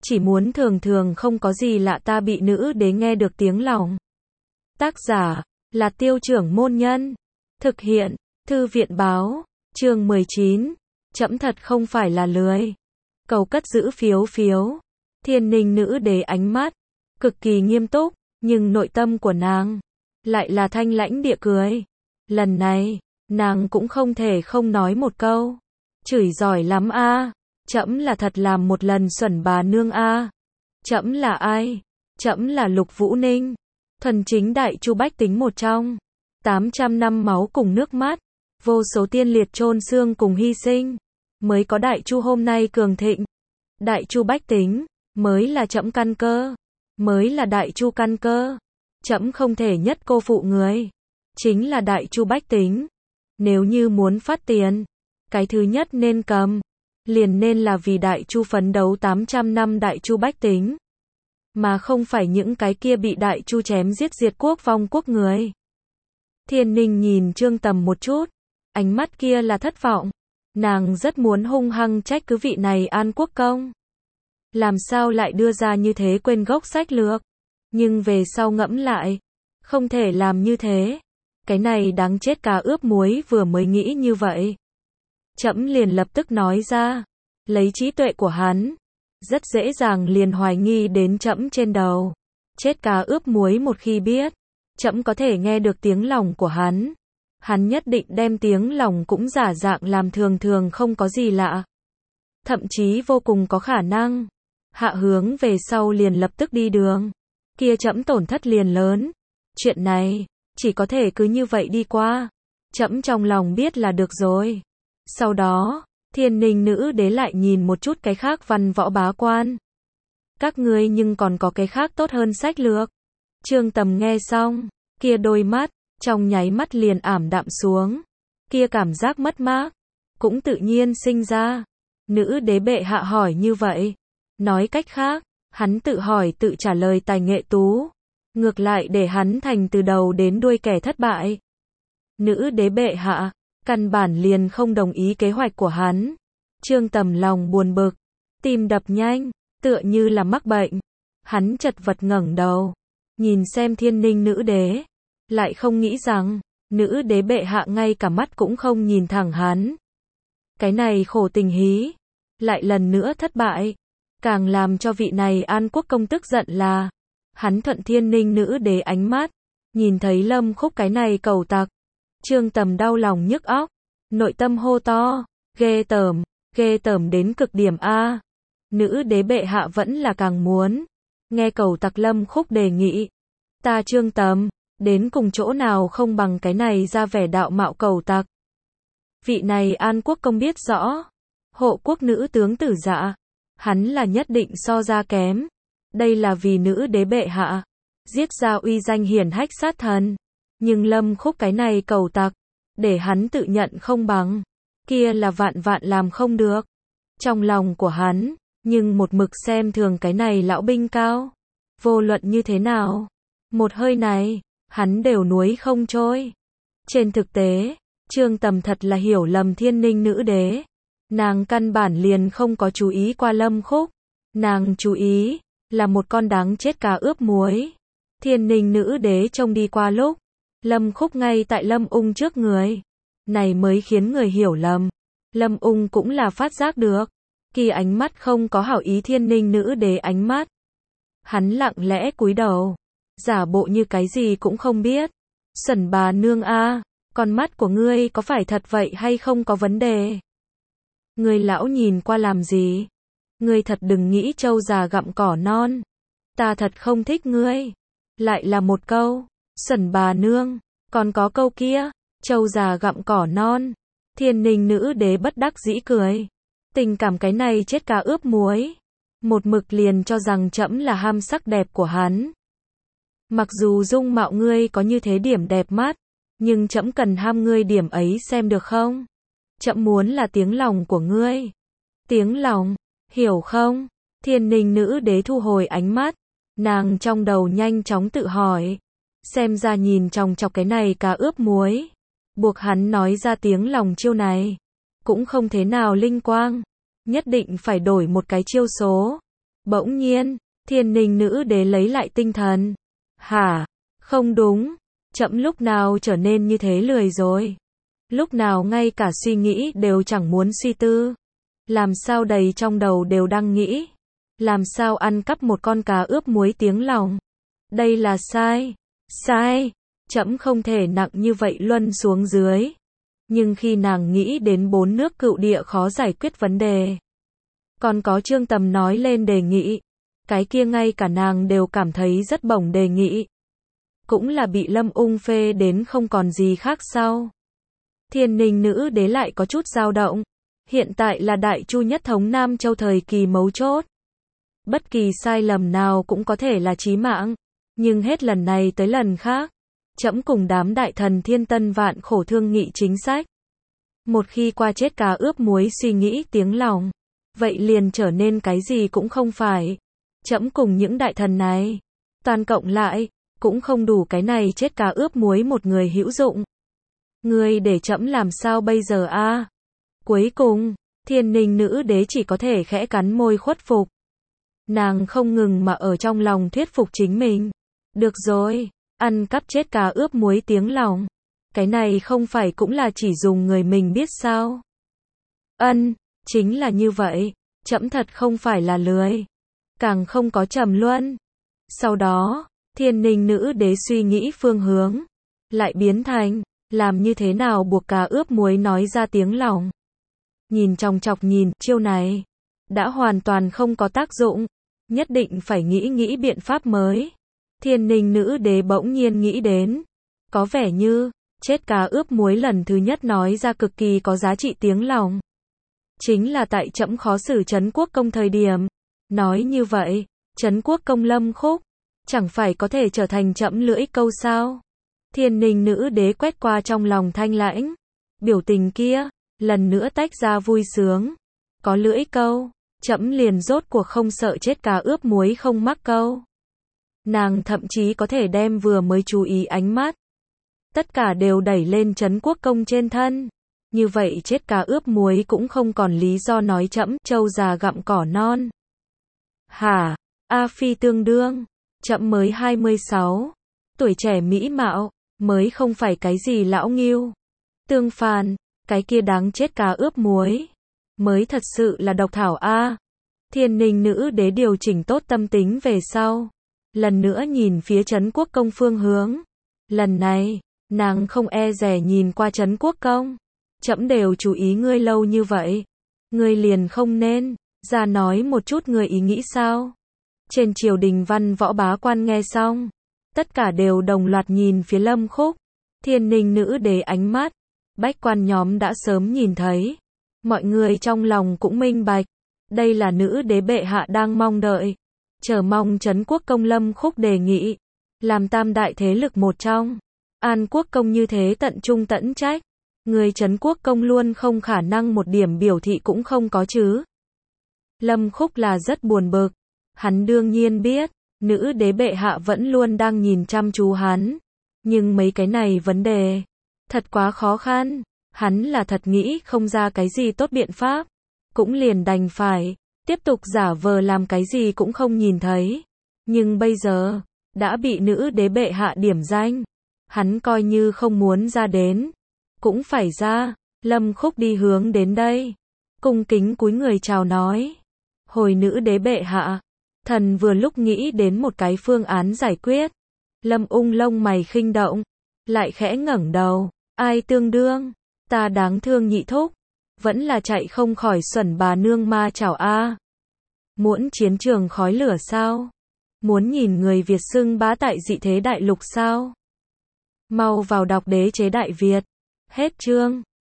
chỉ muốn thường thường không có gì lạ ta bị nữ đế nghe được tiếng lòng. Tác giả là Tiêu Trưởng Môn Nhân. Thực hiện Thư viện Báo. Chương 19. Trẫm thật không phải là lười. Cầu cất giữ phiếu phiếu. Thiên Ninh nữ đế ánh mắt cực kỳ nghiêm túc, nhưng nội tâm của nàng lại là thanh lãnh địa cười. Lần này, nàng cũng không thể không nói một câu. Chửi giỏi lắm a. Trẫm là thật làm một lần xuẩn bà nương a. Trẫm là ai? Trẫm là Lục Vũ Ninh, thuần chính đại chu bách tính một trong 800 năm máu cùng nước mắt, vô số tiên liệt chôn xương cùng hy sinh, mới có đại chu hôm nay cường thịnh. Đại chu bách tính mới là trẫm căn cơ, mới là đại chu căn cơ. Trẫm không thể nhất cô phụ người, chính là đại chu bách tính. Nếu như muốn phát tiền, cái thứ nhất nên cầm, liền nên là vì đại chu phấn đấu 800 năm đại chu bách tính, mà không phải những cái kia bị đại chu chém giết diệt quốc vong quốc người. Thiên Ninh nhìn Trương Tầm một chút, ánh mắt kia là thất vọng. Nàng rất muốn hung hăng trách cứ vị này An Quốc công. Làm sao lại đưa ra như thế quên gốc sách lược. Nhưng về sau ngẫm lại, không thể làm như thế. Cái này đáng chết cá ướp muối vừa mới nghĩ như vậy. Trẫm liền lập tức nói ra, lấy trí tuệ của hắn, rất dễ dàng liền hoài nghi đến trẫm trên đầu. Chết cá ướp muối một khi biết, trẫm có thể nghe được tiếng lòng của hắn. Hắn nhất định đem tiếng lòng cũng giả dạng làm thường thường không có gì lạ. Thậm chí vô cùng có khả năng hạ hướng về sau liền lập tức đi đường. Kia trẫm tổn thất liền lớn. Chuyện này chỉ có thể cứ như vậy đi qua. Trẫm trong lòng biết là được rồi. Sau đó, Thiên Ninh nữ đế lại nhìn một chút cái khác văn võ bá quan. Các ngươi nhưng còn có cái khác tốt hơn sách lược. Trương Tầm nghe xong, kia đôi mắt trong nháy mắt liền ảm đạm xuống. Kia cảm giác mất mát cũng tự nhiên sinh ra. Nữ đế bệ hạ hỏi như vậy, nói cách khác, hắn tự hỏi tự trả lời tài nghệ tú, ngược lại để hắn thành từ đầu đến đuôi kẻ thất bại. Nữ đế bệ hạ căn bản liền không đồng ý kế hoạch của hắn. Trương Tầm lòng buồn bực, tim đập nhanh, tựa như là mắc bệnh. Hắn chật vật ngẩng đầu, nhìn xem Thiên Ninh nữ đế, lại không nghĩ rằng nữ đế bệ hạ ngay cả mắt cũng không nhìn thẳng hắn. Cái này khổ tình hí lại lần nữa thất bại. Càng làm cho vị này An Quốc công tức giận là hắn thuận Thiên Ninh nữ đế ánh mắt, nhìn thấy Lâm Khúc cái này cẩu tặc. Trương Tầm đau lòng nhức óc, nội tâm hô to, ghê tởm đến cực điểm a. Nữ đế bệ hạ vẫn là càng muốn nghe cẩu tặc Lâm Khúc đề nghị. Ta Trương Tầm đến cùng chỗ nào không bằng cái này ra vẻ đạo mạo cẩu tặc. Vị này An Quốc công biết rõ, hộ quốc nữ tướng Tử Dạ, hắn là nhất định so ra kém. Đây là vì nữ đế bệ hạ giết ra uy danh hiển hách sát thần. Nhưng Lâm Khúc cái này cẩu tặc, để hắn tự nhận không bằng, kia là vạn vạn làm không được. Trong lòng của hắn, nhưng một mực xem thường cái này lão binh cao. Vô luận như thế nào, một hơi này, hắn đều nuối không trôi. Trên thực tế, Trương Tầm thật là hiểu lầm Thiên Ninh nữ đế. Nàng căn bản liền không có chú ý qua Lâm Khúc. Nàng chú ý là một con đáng chết cá ướp muối. Thiên Ninh nữ đế trông đi qua lúc Lâm Khúc ngay tại Lâm Ung trước người. Này mới khiến người hiểu lầm. Lâm Ung cũng là phát giác được. Kỳ ánh mắt không có hảo ý Thiên Ninh nữ đế ánh mắt. Hắn lặng lẽ cúi đầu, giả bộ như cái gì cũng không biết. Xuẩn bà nương a, con mắt của ngươi có phải thật vậy hay không có vấn đề? Ngươi lão nhìn qua làm gì? Ngươi thật đừng nghĩ trâu già gặm cỏ non. Ta thật không thích ngươi. Lại là một câu, xuẩn bà nương, còn có câu kia, trâu già gặm cỏ non. Thiên Ninh nữ đế bất đắc dĩ cười. Tình cảm cái này chết cá ướp muối. Một mực liền cho rằng trẫm là ham sắc đẹp của hắn. Mặc dù dung mạo ngươi có như thế điểm đẹp mắt, nhưng trẫm cần ham ngươi điểm ấy xem được không? Trẫm muốn là tiếng lòng của ngươi. Tiếng lòng, hiểu không? Thiên Ninh nữ đế thu hồi ánh mắt. Nàng trong đầu nhanh chóng tự hỏi. Xem ra nhìn chòng chọc cái này cá ướp muối, buộc hắn nói ra tiếng lòng chiêu này cũng không thế nào linh quang. Nhất định phải đổi một cái chiêu số. Bỗng nhiên, Thiên Ninh nữ đế lấy lại tinh thần. Hả? Không đúng, trẫm lúc nào trở nên như thế lười rồi? Lúc nào ngay cả suy nghĩ đều chẳng muốn suy tư? Làm sao đầy trong đầu đều đang nghĩ? Làm sao ăn cắp một con cá ướp muối tiếng lòng? Đây là sai. Sai. Trẫm không thể nặng như vậy luân xuống dưới. Nhưng khi nàng nghĩ đến 4 nước cựu địa khó giải quyết vấn đề, còn có Trương Tầm nói lên đề nghị, cái kia ngay cả nàng đều cảm thấy rất bổng đề nghị. Cũng là bị Lâm Ung phê đến không còn gì khác sau. Thiên Ninh nữ đế lại có chút dao động. Hiện tại là Đại Chu nhất thống Nam Châu thời kỳ mấu chốt. Bất kỳ sai lầm nào cũng có thể là chí mạng. Nhưng hết lần này tới lần khác, trẫm cùng đám đại thần thiên tân vạn khổ thương nghị chính sách. Một khi qua chết cá ướp muối suy nghĩ tiếng lòng, vậy liền trở nên cái gì cũng không phải. Trẫm cùng những đại thần này, toàn cộng lại, cũng không đủ cái này chết cá ướp muối một người hữu dụng. Ngươi để trẫm làm sao bây giờ a? Cuối cùng, Thiên Ninh nữ đế chỉ có thể khẽ cắn môi khuất phục. Nàng không ngừng mà ở trong lòng thuyết phục chính mình. Được rồi, ăn cắp chết cá ướp muối tiếng lòng. Cái này không phải cũng là chỉ dùng người mình biết sao? Chính là như vậy, trẫm thật không phải là lười. Càng không có trầm luân. Sau đó, Thiên Ninh nữ đế suy nghĩ phương hướng. Lại biến thành, làm như thế nào buộc cá ướp muối nói ra tiếng lòng. Nhìn chòng chọc nhìn, chiêu này đã hoàn toàn không có tác dụng. Nhất định phải nghĩ biện pháp mới. Thiên Ninh nữ đế bỗng nhiên nghĩ đến. Có vẻ như, chết cá ướp muối lần thứ nhất nói ra cực kỳ có giá trị tiếng lòng. Chính là tại trẫm khó xử Trấn Quốc Công thời điểm. Nói như vậy, Trấn Quốc Công Lâm Khúc, chẳng phải có thể trở thành trẫm lưỡi câu sao? Thiên Ninh nữ đế quét qua trong lòng thanh lãnh. Biểu tình kia, lần nữa tách ra vui sướng. Có lưỡi câu, trẫm liền rốt cuộc không sợ chết cá ướp muối không mắc câu. Nàng thậm chí có thể đem vừa mới chú ý ánh mắt. Tất cả đều đẩy lên Trấn Quốc Công trên thân. Như vậy chết cá ướp muối cũng không còn lý do nói trẫm trâu già gặm cỏ non. Hả? A Phi tương đương. Trẫm mới 26. Tuổi trẻ mỹ mạo, mới không phải cái gì lão nghiêu. Tương phàn, cái kia đáng chết cá ướp muối. Mới thật sự là độc thảo a. Thiên Ninh nữ đế điều chỉnh tốt tâm tính về sau. Lần nữa nhìn phía Trấn Quốc Công phương hướng. Lần này, nàng không e dè nhìn qua Trấn Quốc Công. Trẫm đều chú ý ngươi lâu như vậy. Ngươi liền không nên ra nói một chút ngươi ý nghĩ sao? Trên triều đình văn võ bá quan nghe xong, tất cả đều đồng loạt nhìn phía Lâm Khúc. Thiên Ninh nữ đế ánh mắt, bách quan nhóm đã sớm nhìn thấy. Mọi người trong lòng cũng minh bạch. Đây là nữ đế bệ hạ đang mong đợi. Chờ mong Trấn Quốc Công Lâm Khúc đề nghị. Làm tam đại thế lực một trong. An Quốc Công như thế tận trung tận trách. Người Trấn Quốc Công luôn không khả năng một điểm biểu thị cũng không có chứ. Lâm Khúc là rất buồn bực. Hắn đương nhiên biết, nữ đế bệ hạ vẫn luôn đang nhìn chăm chú hắn. Nhưng mấy cái này vấn đề, thật quá khó khăn. Hắn là thật nghĩ không ra cái gì tốt biện pháp. Cũng liền đành phải, tiếp tục giả vờ làm cái gì cũng không nhìn thấy. Nhưng bây giờ, đã bị nữ đế bệ hạ điểm danh. Hắn coi như không muốn ra đến. Cũng phải ra. Lâm Khúc đi hướng đến đây. Cung kính cúi người chào nói. Hồi nữ đế bệ hạ. Thần vừa lúc nghĩ đến một cái phương án giải quyết. Lâm Ung lông mày khinh động. Lại khẽ ngẩng đầu. Ai tương đương? Ta đáng thương nhị thúc. Vẫn là chạy không khỏi xuẩn bà nương ma chảo a. Muốn chiến trường khói lửa sao? Muốn nhìn người Việt xưng bá tại dị thế đại lục sao? Mau vào đọc Đế chế Đại Việt. Hết chương.